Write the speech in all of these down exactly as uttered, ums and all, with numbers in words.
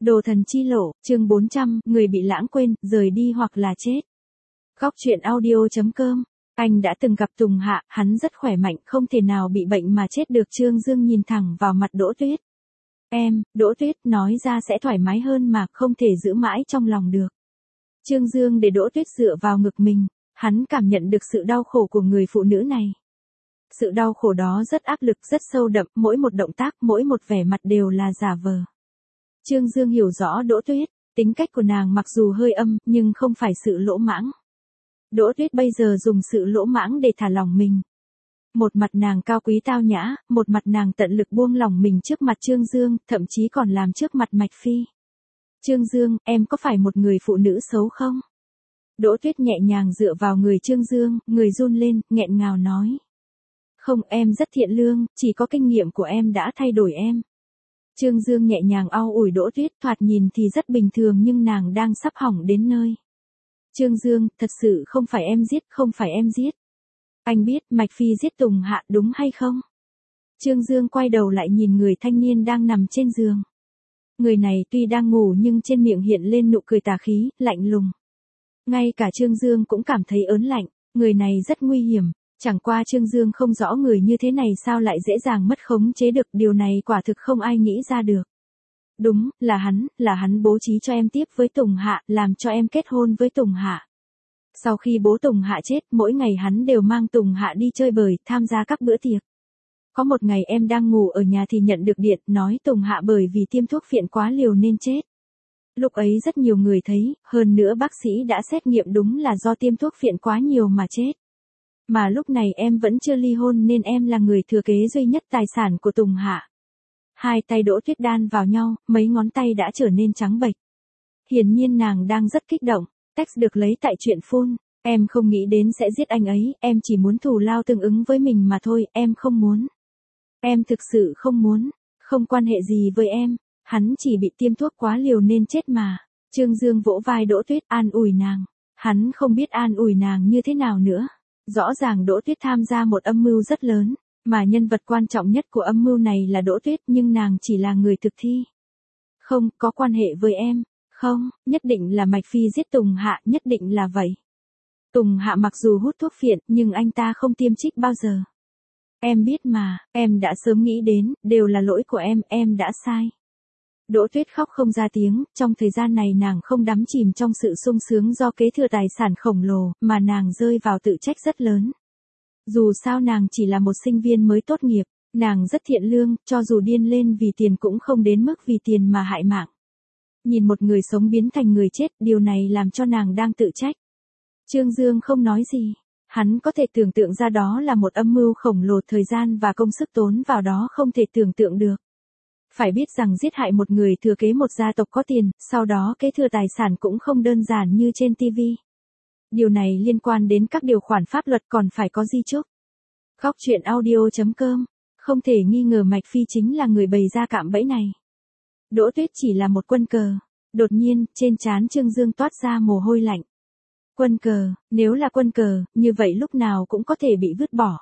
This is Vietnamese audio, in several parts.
Đồ thần chi lộ, chương bốn trăm, người bị lãng quên, rời đi hoặc là chết. Góc truyện audio.com. Anh đã từng gặp Tùng Hạ, hắn rất khỏe mạnh, không thể nào bị bệnh mà chết được. Trương Dương nhìn thẳng vào mặt Đỗ Tuyết. Em, Đỗ Tuyết, nói ra sẽ thoải mái hơn mà, không thể giữ mãi trong lòng được. Trương Dương để Đỗ Tuyết dựa vào ngực mình, hắn cảm nhận được sự đau khổ của người phụ nữ này. Sự đau khổ đó rất áp lực, rất sâu đậm, mỗi một động tác, mỗi một vẻ mặt đều là giả vờ. Trương Dương hiểu rõ Đỗ Tuyết, tính cách của nàng mặc dù hơi âm, nhưng không phải sự lỗ mãng. Đỗ Tuyết bây giờ dùng sự lỗ mãng để thả lỏng mình. Một mặt nàng cao quý tao nhã, một mặt nàng tận lực buông lỏng mình trước mặt Trương Dương, thậm chí còn làm trước mặt Mạch Phi. Trương Dương, em có phải một người phụ nữ xấu không? Đỗ Tuyết nhẹ nhàng dựa vào người Trương Dương, người run lên, nghẹn ngào nói. Không, em rất thiện lương, chỉ có kinh nghiệm của em đã thay đổi em. Trương Dương nhẹ nhàng au ủi Đỗ Tuyết, thoạt nhìn thì rất bình thường nhưng nàng đang sắp hỏng đến nơi. Trương Dương, thật sự không phải em giết, không phải em giết. Anh biết Mạch Phi giết Tùng Hạ đúng hay không? Trương Dương quay đầu lại nhìn người thanh niên đang nằm trên giường. Người này tuy đang ngủ nhưng trên miệng hiện lên nụ cười tà khí, lạnh lùng. Ngay cả Trương Dương cũng cảm thấy ớn lạnh, người này rất nguy hiểm. Chẳng qua Trương Dương không rõ người như thế này sao lại dễ dàng mất khống chế được, điều này quả thực không ai nghĩ ra được. Đúng, là hắn, là hắn bố trí cho em tiếp với Tùng Hạ, làm cho em kết hôn với Tùng Hạ. Sau khi bố Tùng Hạ chết, mỗi ngày hắn đều mang Tùng Hạ đi chơi bời, tham gia các bữa tiệc. Có một ngày em đang ngủ ở nhà thì nhận được điện, nói Tùng Hạ bởi vì tiêm thuốc phiện quá liều nên chết. Lúc ấy rất nhiều người thấy, hơn nữa bác sĩ đã xét nghiệm đúng là do tiêm thuốc phiện quá nhiều mà chết. Mà lúc này em vẫn chưa ly hôn nên em là người thừa kế duy nhất tài sản của Tùng Hạ. Hai tay Đỗ Tuyết đan vào nhau, mấy ngón tay đã trở nên trắng bệch. Hiển nhiên nàng đang rất kích động, text được lấy tại chuyện phone. Em không nghĩ đến sẽ giết anh ấy, em chỉ muốn thù lao tương ứng với mình mà thôi, em không muốn. Em thực sự không muốn, không quan hệ gì với em, hắn chỉ bị tiêm thuốc quá liều nên chết mà. Trương Dương vỗ vai Đỗ Tuyết an ủi nàng, hắn không biết an ủi nàng như thế nào nữa. Rõ ràng Đỗ Tuyết tham gia một âm mưu rất lớn, mà nhân vật quan trọng nhất của âm mưu này là Đỗ Tuyết nhưng nàng chỉ là người thực thi. Không, có quan hệ với em, không, nhất định là Mạch Phi giết Tùng Hạ, nhất định là vậy. Tùng Hạ mặc dù hút thuốc phiện nhưng anh ta không tiêm trích bao giờ. Em biết mà, em đã sớm nghĩ đến, đều là lỗi của em, em đã sai. Đỗ Tuyết khóc không ra tiếng, trong thời gian này nàng không đắm chìm trong sự sung sướng do kế thừa tài sản khổng lồ, mà nàng rơi vào tự trách rất lớn. Dù sao nàng chỉ là một sinh viên mới tốt nghiệp, nàng rất thiện lương, cho dù điên lên vì tiền cũng không đến mức vì tiền mà hại mạng. Nhìn một người sống biến thành người chết, điều này làm cho nàng đang tự trách. Trương Dương không nói gì, hắn có thể tưởng tượng ra đó là một âm mưu khổng lồ, thời gian và công sức tốn vào đó không thể tưởng tượng được. Phải biết rằng giết hại một người thừa kế một gia tộc có tiền, sau đó kế thừa tài sản cũng không đơn giản như trên ti vi. Điều này liên quan đến các điều khoản pháp luật còn phải có di chúc. Góc truyện audio.com. Không thể nghi ngờ Mạch Phi chính là người bày ra cạm bẫy này. Đỗ Tuyết chỉ là một quân cờ. Đột nhiên, trên trán Trương Dương toát ra mồ hôi lạnh. Quân cờ, nếu là quân cờ, như vậy lúc nào cũng có thể bị vứt bỏ.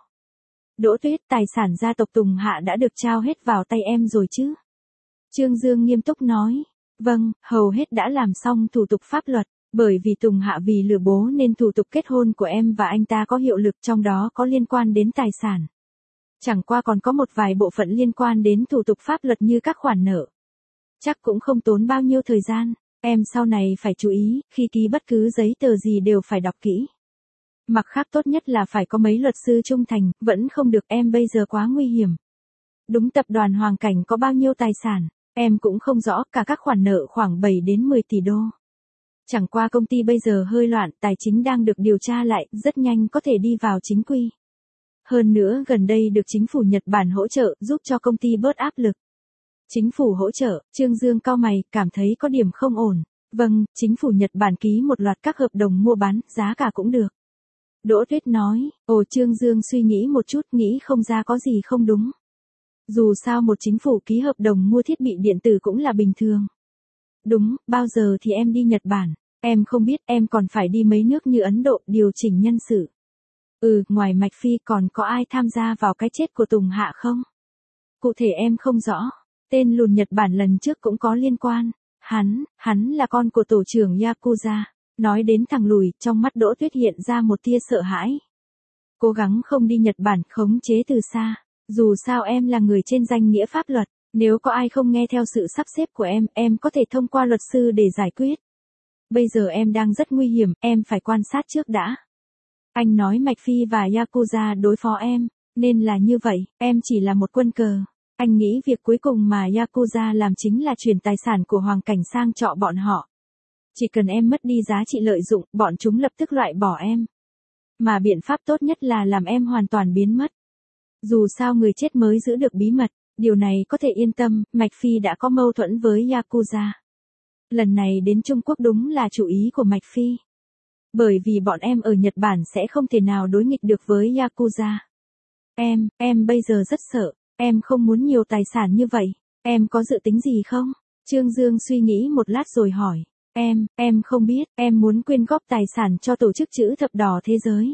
Đỗ Tuyết, tài sản gia tộc Tùng Hạ đã được trao hết vào tay em rồi chứ? Trương Dương nghiêm túc nói. Vâng, hầu hết đã làm xong thủ tục pháp luật, bởi vì Tùng Hạ vì lừa bố nên thủ tục kết hôn của em và anh ta có hiệu lực, trong đó có liên quan đến tài sản. Chẳng qua còn có một vài bộ phận liên quan đến thủ tục pháp luật như các khoản nợ. Chắc cũng không tốn bao nhiêu thời gian, em sau này phải chú ý, khi ký bất cứ giấy tờ gì đều phải đọc kỹ. Mặt khác tốt nhất là phải có mấy luật sư trung thành, vẫn không được, em bây giờ quá nguy hiểm. Đúng, tập đoàn Hoàng Cảnh có bao nhiêu tài sản, em cũng không rõ, cả các khoản nợ khoảng bảy đến mười tỷ đô. Chẳng qua công ty bây giờ hơi loạn, tài chính đang được điều tra lại, rất nhanh có thể đi vào chính quy. Hơn nữa gần đây được chính phủ Nhật Bản hỗ trợ, giúp cho công ty bớt áp lực. Chính phủ hỗ trợ, Trương Dương cau mày, cảm thấy có điểm không ổn. Vâng, chính phủ Nhật Bản ký một loạt các hợp đồng mua bán, giá cả cũng được. Đỗ Tuyết nói. Ồ, Trương Dương suy nghĩ một chút, nghĩ không ra có gì không đúng. Dù sao một chính phủ ký hợp đồng mua thiết bị điện tử cũng là bình thường. Đúng, bao giờ thì em đi Nhật Bản? Em không biết, em còn phải đi mấy nước như Ấn Độ, điều chỉnh nhân sự. Ừ, ngoài Mạch Phi còn có ai tham gia vào cái chết của Tùng Hạ không? Cụ thể em không rõ. Tên lùn Nhật Bản lần trước cũng có liên quan. hắn, hắn là con của tổ trưởng Yakuza. Nói đến thằng lùi, trong mắt Đỗ Tuyết hiện ra một tia sợ hãi. Cố gắng không đi Nhật Bản, khống chế từ xa. Dù sao em là người trên danh nghĩa pháp luật. Nếu có ai không nghe theo sự sắp xếp của em, em có thể thông qua luật sư để giải quyết. Bây giờ em đang rất nguy hiểm, em phải quan sát trước đã. Anh nói Mạch Phi và Yakuza đối phó em, nên là như vậy, em chỉ là một quân cờ. Anh nghĩ việc cuối cùng mà Yakuza làm chính là chuyển tài sản của Hoàng Cảnh sang trọ bọn họ. Chỉ cần em mất đi giá trị lợi dụng, bọn chúng lập tức loại bỏ em. Mà biện pháp tốt nhất là làm em hoàn toàn biến mất. Dù sao người chết mới giữ được bí mật, điều này có thể yên tâm, Mạch Phi đã có mâu thuẫn với Yakuza. Lần này đến Trung Quốc đúng là chủ ý của Mạch Phi. Bởi vì bọn em ở Nhật Bản sẽ không thể nào đối nghịch được với Yakuza. Em, em bây giờ rất sợ, em không muốn nhiều tài sản như vậy, em có dự tính gì không? Trương Dương suy nghĩ một lát rồi hỏi. Em, em không biết, em muốn quyên góp tài sản cho tổ chức chữ thập đỏ thế giới.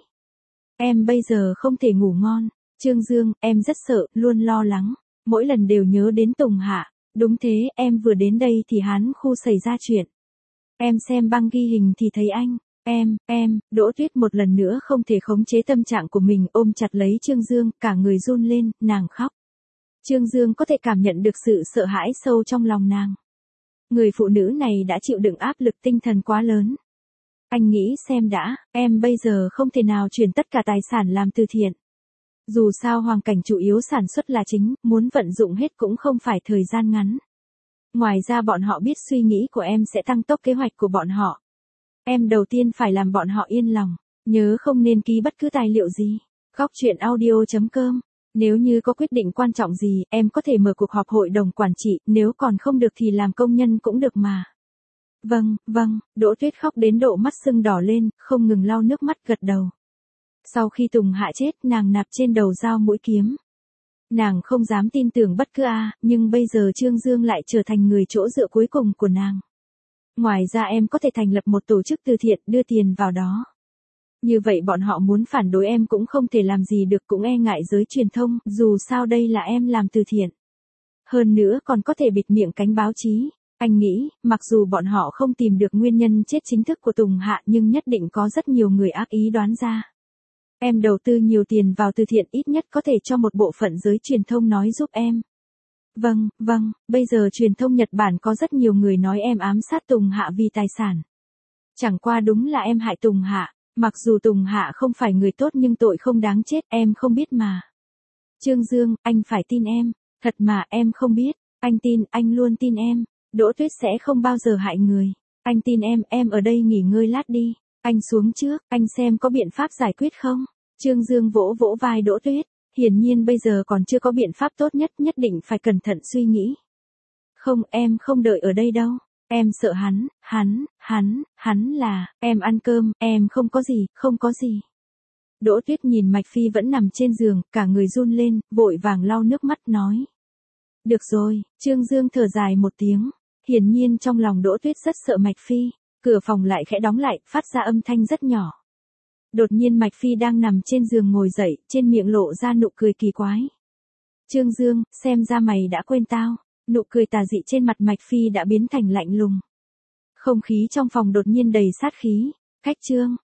Em bây giờ không thể ngủ ngon. Trương Dương, em rất sợ, luôn lo lắng. Mỗi lần đều nhớ đến Tùng Hạ. Đúng thế, em vừa đến đây thì Hán khu xảy ra chuyện. Em xem băng ghi hình thì thấy anh. Em, em, Đỗ Tuyết một lần nữa không thể khống chế tâm trạng của mình, ôm chặt lấy Trương Dương, cả người run lên, nàng khóc. Trương Dương có thể cảm nhận được sự sợ hãi sâu trong lòng nàng. Người phụ nữ này đã chịu đựng áp lực tinh thần quá lớn. Anh nghĩ xem đã, em bây giờ không thể nào chuyển tất cả tài sản làm từ thiện. Dù sao Hoàng Cảnh chủ yếu sản xuất là chính, muốn vận dụng hết cũng không phải thời gian ngắn. Ngoài ra bọn họ biết suy nghĩ của em sẽ tăng tốc kế hoạch của bọn họ. Em đầu tiên phải làm bọn họ yên lòng, nhớ không nên ký bất cứ tài liệu gì. Góc truyện audio chấm com. Nếu như có quyết định quan trọng gì, em có thể mở cuộc họp hội đồng quản trị, nếu còn không được thì làm công nhân cũng được mà. Vâng, vâng, Đỗ Tuyết khóc đến độ mắt sưng đỏ lên, không ngừng lau nước mắt gật đầu. Sau khi Tùng Hạ chết, nàng nạp trên đầu dao mũi kiếm. Nàng không dám tin tưởng bất cứ a, nhưng bây giờ Trương Dương lại trở thành người chỗ dựa cuối cùng của nàng. Ngoài ra em có thể thành lập một tổ chức từ thiện, đưa tiền vào đó. Như vậy bọn họ muốn phản đối em cũng không thể làm gì được, cũng e ngại giới truyền thông, dù sao đây là em làm từ thiện. Hơn nữa còn có thể bịt miệng cánh báo chí. Anh nghĩ, mặc dù bọn họ không tìm được nguyên nhân chết chính thức của Tùng Hạ nhưng nhất định có rất nhiều người ác ý đoán ra. Em đầu tư nhiều tiền vào từ thiện, ít nhất có thể cho một bộ phận giới truyền thông nói giúp em. Vâng, vâng, bây giờ truyền thông Nhật Bản có rất nhiều người nói em ám sát Tùng Hạ vì tài sản. Chẳng qua đúng là em hại Tùng Hạ, mặc dù Tùng Hạ không phải người tốt nhưng tội không đáng chết, em không biết mà. Trương Dương, anh phải tin em, thật mà em không biết, anh tin, anh luôn tin em, Đỗ Tuyết sẽ không bao giờ hại người. Anh tin em, em ở đây nghỉ ngơi lát đi, anh xuống trước, anh xem có biện pháp giải quyết không? Trương Dương vỗ vỗ vai Đỗ Tuyết. Hiển nhiên bây giờ còn chưa có biện pháp tốt nhất, nhất định phải cẩn thận suy nghĩ. Không, em không đợi ở đây đâu. Em sợ hắn, hắn, hắn, hắn là, em ăn cơm, em không có gì, không có gì. Đỗ Tuyết nhìn Mạch Phi vẫn nằm trên giường, cả người run lên, vội vàng lau nước mắt nói. Được rồi, Trương Dương thở dài một tiếng. Hiển nhiên trong lòng Đỗ Tuyết rất sợ Mạch Phi. Cửa phòng lại khẽ đóng lại, phát ra âm thanh rất nhỏ. Đột nhiên Mạch Phi đang nằm trên giường ngồi dậy, trên miệng lộ ra nụ cười kỳ quái. Trương Dương, xem ra mày đã quên tao. Nụ cười tà dị trên mặt Mạch Phi đã biến thành lạnh lùng. Không khí trong phòng đột nhiên đầy sát khí. Khách Trương,